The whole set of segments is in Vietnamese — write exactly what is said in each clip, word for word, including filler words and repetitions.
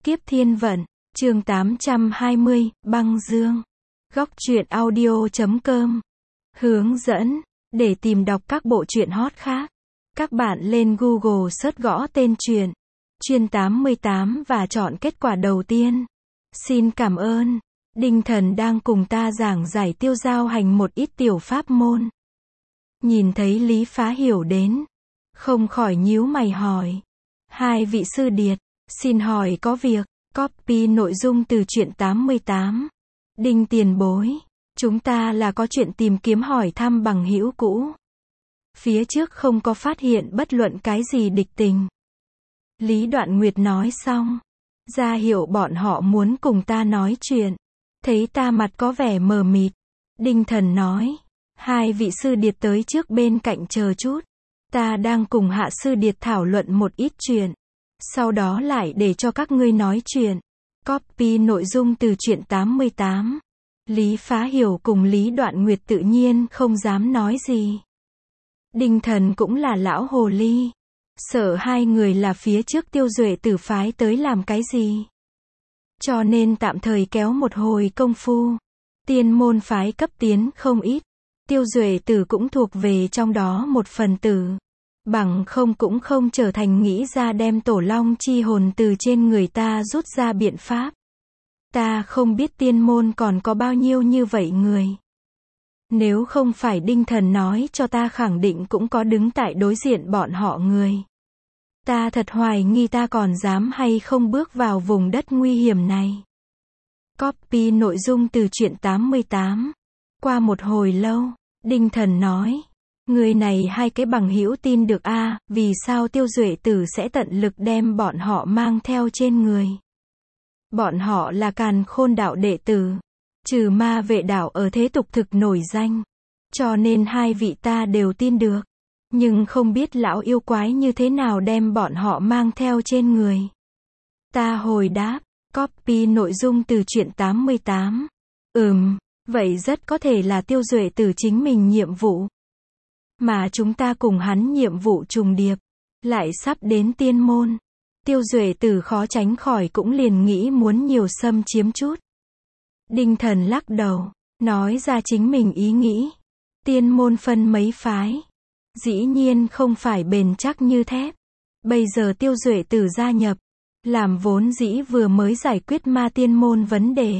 Kiếp Thiên Vận, chương tám trăm hai mươi, Băng Dương. Góc truyện audio chấm com. Hướng dẫn, để tìm đọc các bộ truyện hot khác, các bạn lên Google search gõ tên truyện Chuyên tám mươi tám và chọn kết quả đầu tiên. Xin cảm ơn. Đinh Thần đang cùng ta giảng giải tiêu giao hành một ít tiểu pháp môn. Nhìn thấy Lý Phá Hiểu đến, không khỏi nhíu mày hỏi. Hai vị sư điệt, xin hỏi có việc. Copy nội dung từ truyện tám mươi tám. Đinh tiền bối, chúng ta là có chuyện tìm kiếm hỏi thăm bằng hữu cũ. Phía trước không có phát hiện bất luận cái gì địch tình. Lý Đoạn Nguyệt nói xong, ra hiệu bọn họ muốn cùng ta nói chuyện. Thấy ta mặt có vẻ mờ mịt, Đinh Thần nói, hai vị sư điệt tới trước bên cạnh chờ chút. Ta đang cùng hạ sư điệt thảo luận một ít chuyện. Sau đó lại để cho các ngươi nói chuyện. Copy nội dung từ truyện tám mươi tám. Lý Phá Hiểu cùng Lý Đoạn Nguyệt tự nhiên không dám nói gì. Đinh Thần cũng là lão hồ ly. Sợ hai người là phía trước Tiêu Duệ Tử phái tới làm cái gì. Cho nên tạm thời kéo một hồi công phu. Tiên môn phái cấp tiến không ít. Tiêu Duệ Tử cũng thuộc về trong đó một phần tử. Bằng không cũng không trở thành nghĩ ra đem tổ long chi hồn từ trên người ta rút ra biện pháp. Ta không biết tiên môn còn có bao nhiêu như vậy người. Nếu không phải Đinh Thần nói cho ta khẳng định cũng có đứng tại đối diện bọn họ người. Ta thật hoài nghi ta còn dám hay không bước vào vùng đất nguy hiểm này. Copy nội dung từ truyện tám mươi tám. Qua một hồi lâu, Đinh Thần nói. Người này hai cái bằng hữu tin được a à, vì sao Tiêu Duệ Tử sẽ tận lực đem bọn họ mang theo trên người. Bọn họ là Càn Khôn đạo đệ tử. Trừ Ma Vệ đạo ở thế tục thực nổi danh. Cho nên hai vị ta đều tin được. Nhưng không biết lão yêu quái như thế nào đem bọn họ mang theo trên người. Ta hồi đáp, copy nội dung từ truyện tám mươi tám. Ừm, vậy rất có thể là Tiêu Duệ Tử chính mình nhiệm vụ. Mà chúng ta cùng hắn nhiệm vụ trùng điệp, lại sắp đến tiên môn. Tiêu Duệ Tử khó tránh khỏi cũng liền nghĩ muốn nhiều xâm chiếm chút. Đinh Thần lắc đầu, nói ra chính mình ý nghĩ. Tiên môn phân mấy phái. Dĩ nhiên không phải bền chắc như thép. Bây giờ Tiêu Duệ Tử gia nhập, làm vốn dĩ vừa mới giải quyết ma tiên môn vấn đề.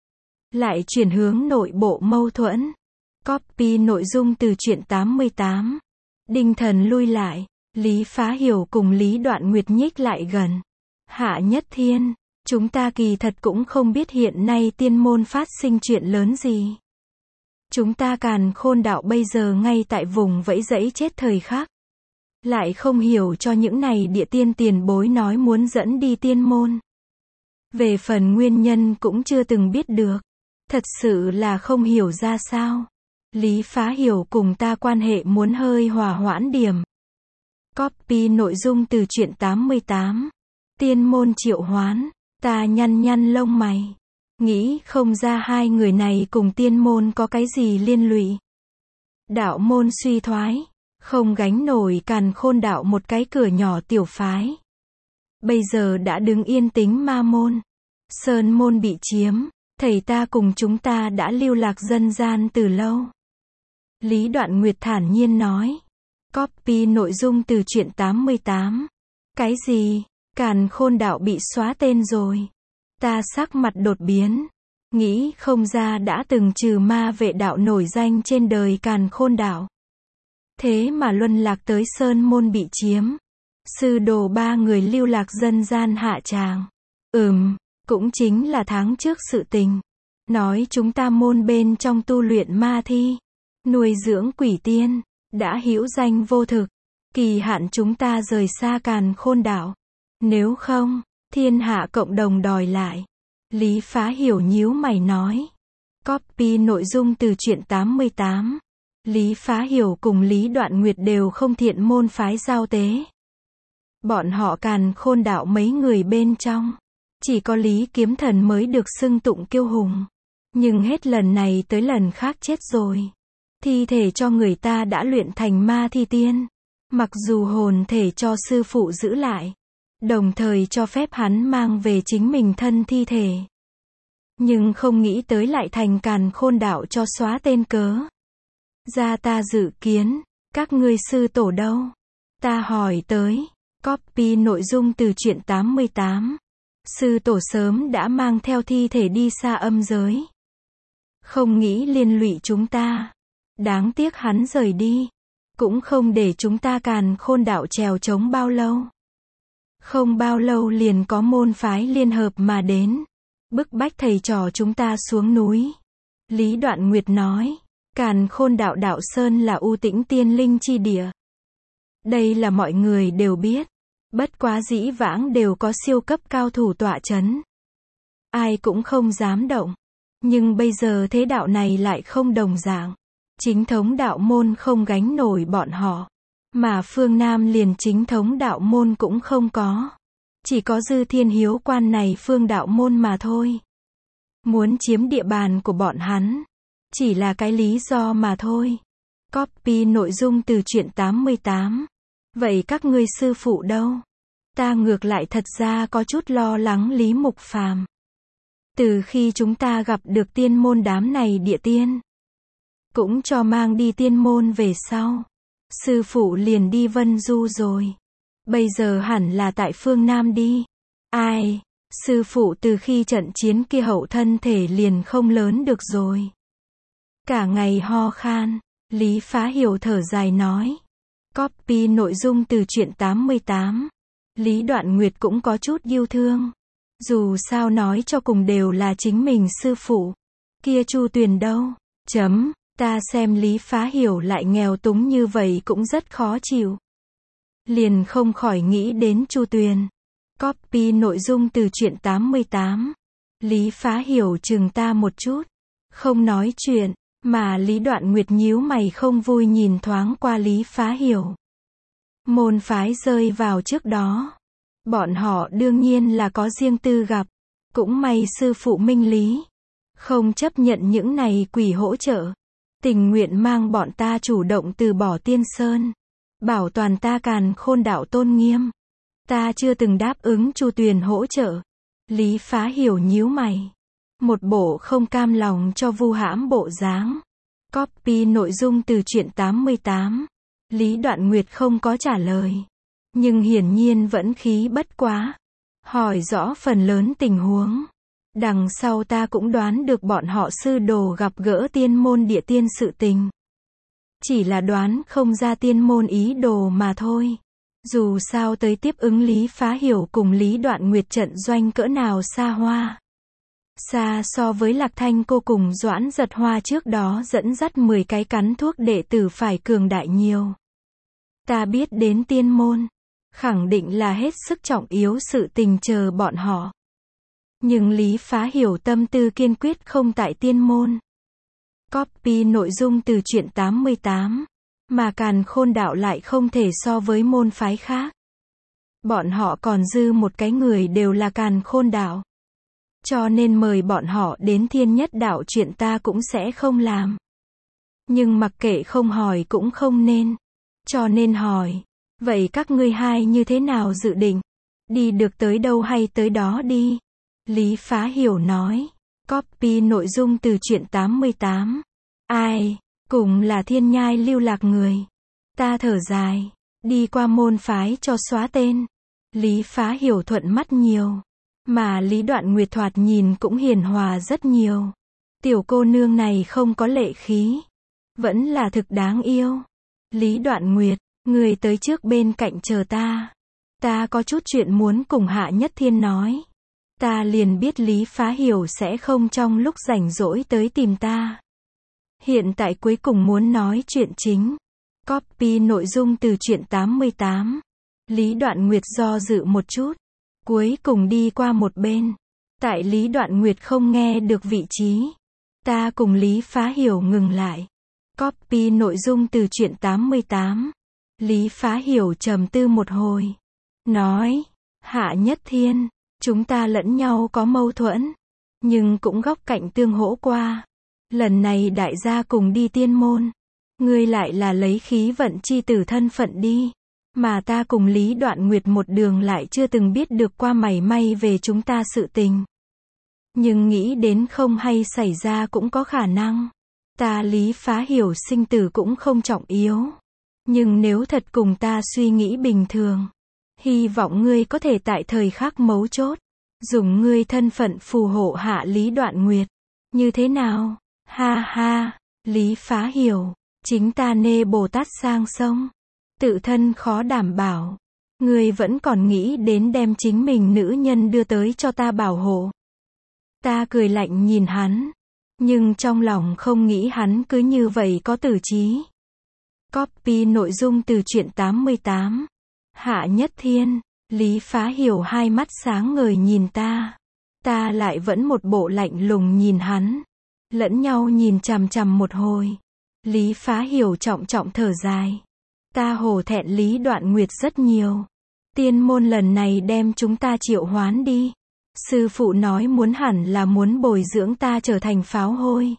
Lại chuyển hướng nội bộ mâu thuẫn. Copy nội dung từ truyện tám mươi tám. Đinh Thần lui lại, Lý Phá Hiểu cùng Lý Đoạn Nguyệt nhích lại gần. Hạ Nhất Thiên, chúng ta kỳ thật cũng không biết hiện nay tiên môn phát sinh chuyện lớn gì. Chúng ta Càn Khôn đạo bây giờ ngay tại vùng vẫy dẫy chết thời khắc. Lại không hiểu cho những này địa tiên tiền bối nói muốn dẫn đi tiên môn. Về phần nguyên nhân cũng chưa từng biết được. Thật sự là không hiểu ra sao. Lý Phá Hiểu cùng ta quan hệ muốn hơi hòa hoãn điểm. Copy nội dung từ truyện tám mươi tám. Tiên môn triệu hoán. Ta nhăn nhăn lông mày. Nghĩ không ra hai người này cùng tiên môn có cái gì liên lụy. Đạo môn suy thoái. Không gánh nổi Càn Khôn đạo một cái cửa nhỏ tiểu phái. Bây giờ đã đứng yên tính ma môn. Sơn môn bị chiếm. Thầy ta cùng chúng ta đã lưu lạc dân gian từ lâu. Lý Đoạn Nguyệt thản nhiên nói. Copy nội dung từ truyện tám mươi tám. Cái gì? Càn Khôn đạo bị xóa tên rồi. Ta sắc mặt đột biến. Nghĩ không ra đã từng trừ Ma Vệ đạo nổi danh trên đời Càn Khôn đạo. Thế mà luân lạc tới Sơn môn bị chiếm. Sư đồ ba người lưu lạc dân gian hạ tràng. Ừm, cũng chính là tháng trước sự tình. Nói chúng ta môn bên trong tu luyện ma thi. Nuôi dưỡng quỷ tiên, đã hữu danh vô thực. Kỳ hạn chúng ta rời xa Càn Khôn đạo. Nếu không, thiên hạ cộng đồng đòi lại. Lý Phá Hiểu nhíu mày nói. Copy nội dung từ truyện tám mươi tám. Lý Phá Hiểu cùng Lý Đoạn Nguyệt đều không thiện môn phái giao tế. Bọn họ Càn Khôn đạo mấy người bên trong. Chỉ có Lý Kiếm Thần mới được xưng tụng kiêu hùng. Nhưng hết lần này tới lần khác chết rồi. Thi thể cho người ta đã luyện thành ma thi tiên. Mặc dù hồn thể cho sư phụ giữ lại. đồng thời cho phép hắn mang về chính mình thân thi thể. Nhưng không nghĩ tới lại thành Càn Khôn đạo cho xóa tên cớ. Ra ta dự kiến, các ngươi sư tổ đâu? Ta hỏi tới. Copy nội dung từ truyện tám mươi tám. Sư tổ sớm đã mang theo thi thể đi xa âm giới. Không nghĩ liên lụy chúng ta. Đáng tiếc hắn rời đi. Cũng không để chúng ta Càn Khôn đạo trèo trống bao lâu. Không bao lâu liền có môn phái liên hợp mà đến. Bức bách thầy trò chúng ta xuống núi. Lý Đoạn Nguyệt nói. Càn Khôn đạo đạo Sơn là u tĩnh tiên linh chi địa. Đây là mọi người đều biết. Bất quá dĩ vãng đều có siêu cấp cao thủ tọa chấn. Ai cũng không dám động. Nhưng bây giờ thế đạo này lại không đồng dạng. Chính thống đạo môn không gánh nổi bọn họ. Mà phương Nam liền chính thống đạo môn cũng không có. Chỉ có Dư Thiên Hiếu quan này phương đạo môn mà thôi. Muốn chiếm địa bàn của bọn hắn. Chỉ là cái lý do mà thôi. Copy nội dung từ truyện tám mươi tám. Vậy các ngươi sư phụ đâu? Ta ngược lại thật ra có chút lo lắng Lý Mục Phàm. Từ khi chúng ta gặp được tiên môn đám này địa tiên. Cũng cho mang đi tiên môn về sau. Sư phụ liền đi Vân Du rồi. Bây giờ hẳn là tại phương Nam đi. Ai? Sư phụ từ khi trận chiến kia hậu thân thể liền không lớn được rồi. Cả ngày ho khan. Lý Phá Hiểu thở dài nói. Copy nội dung từ truyện tám mươi tám. Lý Đoạn Nguyệt cũng có chút yêu thương. Dù sao nói cho cùng đều là chính mình sư phụ. Kia Chu Tuyền đâu? Chấm. Ta xem Lý Phá Hiểu lại nghèo túng như vậy cũng rất khó chịu. Liền không khỏi nghĩ đến Chu Tuyền. Copy nội dung từ truyện tám mươi tám. Lý Phá Hiểu chừng ta một chút. Không nói chuyện. Mà Lý Đoạn Nguyệt nhíu mày không vui nhìn thoáng qua Lý Phá Hiểu. Môn phái rơi vào trước đó. Bọn họ đương nhiên là có riêng tư gặp. Cũng may sư phụ minh lý. Không chấp nhận những này quỷ hỗ trợ. Tình nguyện mang bọn ta chủ động từ bỏ Tiên Sơn. Bảo toàn ta Càn Khôn đạo tôn nghiêm. Ta chưa từng đáp ứng Chu Tuyền hỗ trợ. Lý Phá Hiểu nhíu mày. Một bộ không cam lòng cho vu hãm bộ dáng. Copy nội dung từ truyện tám mươi tám. Lý Đoạn Nguyệt không có trả lời. Nhưng hiển nhiên vẫn khí bất quá. Hỏi rõ phần lớn tình huống. Đằng sau ta cũng đoán được bọn họ sư đồ gặp gỡ tiên môn địa tiên sự tình. Chỉ là đoán không ra tiên môn ý đồ mà thôi. Dù sao tới tiếp ứng Lý Phá Hiểu cùng Lý Đoạn Nguyệt trận doanh cỡ nào xa hoa. Xa so với Lạc Thanh cô cùng Doãn Giật Hoa trước đó dẫn dắt mười cái cắn thuốc đệ tử phải cường đại nhiều. Ta biết đến tiên môn. Khẳng định là hết sức trọng yếu sự tình chờ bọn họ. Nhưng Lý Phá Hiểu tâm tư kiên quyết không tại tiên môn. Copy nội dung từ truyện tám mươi tám. Mà Càn Khôn đạo lại không thể so với môn phái khác. Bọn họ còn dư một cái người đều là Càn Khôn đạo. Cho nên mời bọn họ đến Thiên Nhất đạo chuyện ta cũng sẽ không làm. Nhưng mặc kệ không hỏi cũng không nên. Cho nên hỏi. Vậy các ngươi hai như thế nào dự định? Đi được tới đâu hay tới đó đi? Lý Phá Hiểu nói. Copy nội dung từ truyện tám mươi tám. Ai? Cùng là thiên nhai lưu lạc người. Ta thở dài. Đi qua môn phái cho xóa tên. Lý Phá Hiểu thuận mắt nhiều. Mà Lý Đoạn Nguyệt thoạt nhìn cũng hiền hòa rất nhiều. Tiểu cô nương này không có lệ khí. Vẫn là thực đáng yêu. Lý Đoạn Nguyệt, người tới trước bên cạnh chờ ta. Ta có chút chuyện muốn cùng Hạ Nhất Thiên nói. Ta liền biết Lý Phá Hiểu sẽ không trong lúc rảnh rỗi tới tìm ta. Hiện tại cuối cùng muốn nói chuyện chính. Copy nội dung từ truyện tám mươi tám. Lý Đoạn Nguyệt do dự một chút. Cuối cùng đi qua một bên. Tại Lý Đoạn Nguyệt không nghe được vị trí. Ta cùng Lý Phá Hiểu ngừng lại. Copy nội dung từ truyện tám mươi tám. Lý Phá Hiểu trầm tư một hồi. Nói. Hạ Nhất Thiên. Chúng ta lẫn nhau có mâu thuẫn. Nhưng cũng góc cạnh tương hỗ qua. Lần này đại gia cùng đi tiên môn. Ngươi lại là lấy khí vận chi tử thân phận đi. Mà ta cùng Lý Đoạn Nguyệt một đường lại chưa từng biết được qua mảy may về chúng ta sự tình. Nhưng nghĩ đến không hay xảy ra cũng có khả năng. Ta Lý Phá Hiểu sinh tử cũng không trọng yếu. Nhưng nếu thật cùng ta suy nghĩ bình thường, hy vọng ngươi có thể tại thời khắc mấu chốt, dùng ngươi thân phận phù hộ hạ Lý Đoạn Nguyệt. Như thế nào? Ha ha, Lý Phá Hiểu, chính ta nê Bồ Tát sang sông. Tự thân khó đảm bảo. Ngươi vẫn còn nghĩ đến đem chính mình nữ nhân đưa tới cho ta bảo hộ. Ta cười lạnh nhìn hắn. Nhưng trong lòng không nghĩ hắn cứ như vậy có tử trí. Copy nội dung từ truyện tám mươi tám. Hạ Nhất Thiên. Lý Phá Hiểu hai mắt sáng ngời nhìn ta. Ta lại vẫn một bộ lạnh lùng nhìn hắn. Lẫn nhau nhìn chằm chằm một hồi. Lý Phá Hiểu trọng trọng thở dài. Ta hổ thẹn Lý Đoạn Nguyệt rất nhiều. Tiên môn lần này đem chúng ta triệu hoán đi. Sư phụ nói muốn hẳn là muốn bồi dưỡng ta trở thành pháo hôi.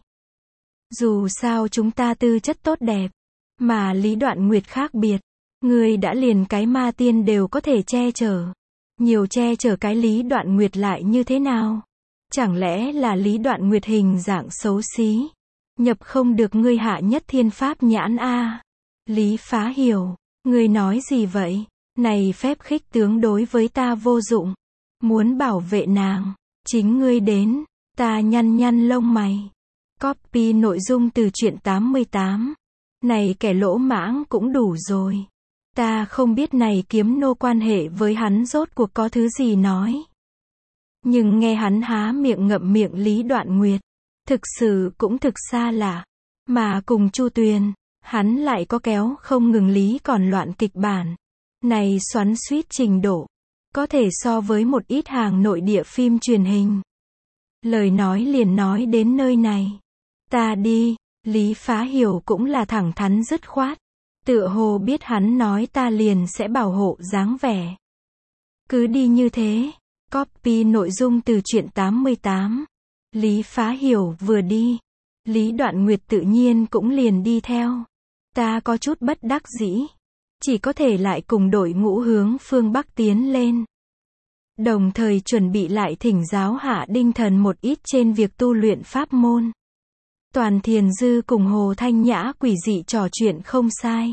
Dù sao chúng ta tư chất tốt đẹp. Mà Lý Đoạn Nguyệt khác biệt. Người đã liền cái ma tiên đều có thể che chở. Nhiều che chở cái Lý Đoạn Nguyệt lại như thế nào? Chẳng lẽ là Lý Đoạn Nguyệt hình dạng xấu xí? Nhập không được ngươi Hạ Nhất Thiên pháp nhãn a. Lý Phá Hiểu, ngươi nói gì vậy? Này phép khích tướng đối với ta vô dụng. Muốn bảo vệ nàng, chính ngươi đến. Ta nhăn nhăn lông mày. Copy nội dung từ truyện tám mươi tám. Này kẻ lỗ mãng cũng đủ rồi. Ta không biết này kiếm nô quan hệ với hắn rốt cuộc có thứ gì nói. Nhưng nghe hắn há miệng ngậm miệng Lý Đoạn Nguyệt. Thực sự cũng thực xa lạ. Mà cùng Chu Tuyền, hắn lại có kéo không ngừng lý còn loạn kịch bản. Này xoắn xuýt trình độ. Có thể so với một ít hàng nội địa phim truyền hình. Lời nói liền nói đến nơi này. Ta đi, Lý Phá Hiểu cũng là thẳng thắn dứt khoát. Tựa hồ biết hắn nói ta liền sẽ bảo hộ dáng vẻ. Cứ đi như thế. Copy nội dung từ truyện tám mươi tám. Lý Phá Hiểu vừa đi. Lý Đoạn Nguyệt tự nhiên cũng liền đi theo. Ta có chút bất đắc dĩ. Chỉ có thể lại cùng đội ngũ hướng phương Bắc tiến lên. Đồng thời chuẩn bị lại thỉnh giáo Hạ Đinh Thần một ít trên việc tu luyện pháp môn. Toàn Thiền Dư cùng Hồ Thanh Nhã quỷ dị trò chuyện không sai.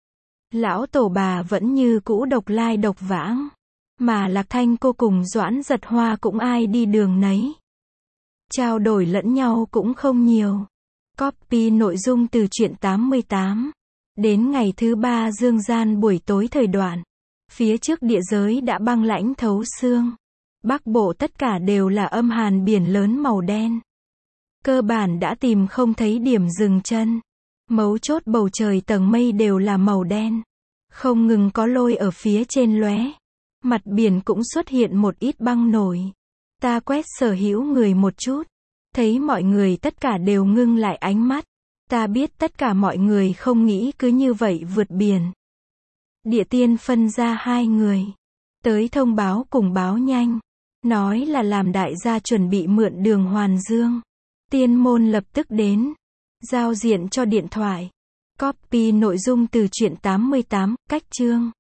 Lão tổ bà vẫn như cũ độc lai độc vãng. Mà Lạc Thanh cô cùng Doãn Giật Hoa cũng ai đi đường nấy. Trao đổi lẫn nhau cũng không nhiều. Copy nội dung từ truyện tám mươi tám. Đến ngày thứ ba dương gian buổi tối thời đoạn. Phía trước địa giới đã băng lãnh thấu xương. Bắc bộ tất cả đều là âm hàn biển lớn màu đen. Cơ bản đã tìm không thấy điểm dừng chân. Mấu chốt bầu trời tầng mây đều là màu đen. Không ngừng có lôi ở phía trên lóe. Mặt biển cũng xuất hiện một ít băng nổi. Ta quét sở hữu người một chút. Thấy mọi người tất cả đều ngưng lại ánh mắt. Ta biết tất cả mọi người không nghĩ cứ như vậy vượt biển. Địa tiên phân ra hai người. Tới thông báo cùng báo nhanh. Nói là làm đại gia chuẩn bị mượn đường Hoàn Dương. Tiên môn lập tức đến. Giao diện cho điện thoại. Copy nội dung từ truyện tám mươi tám, cách chương.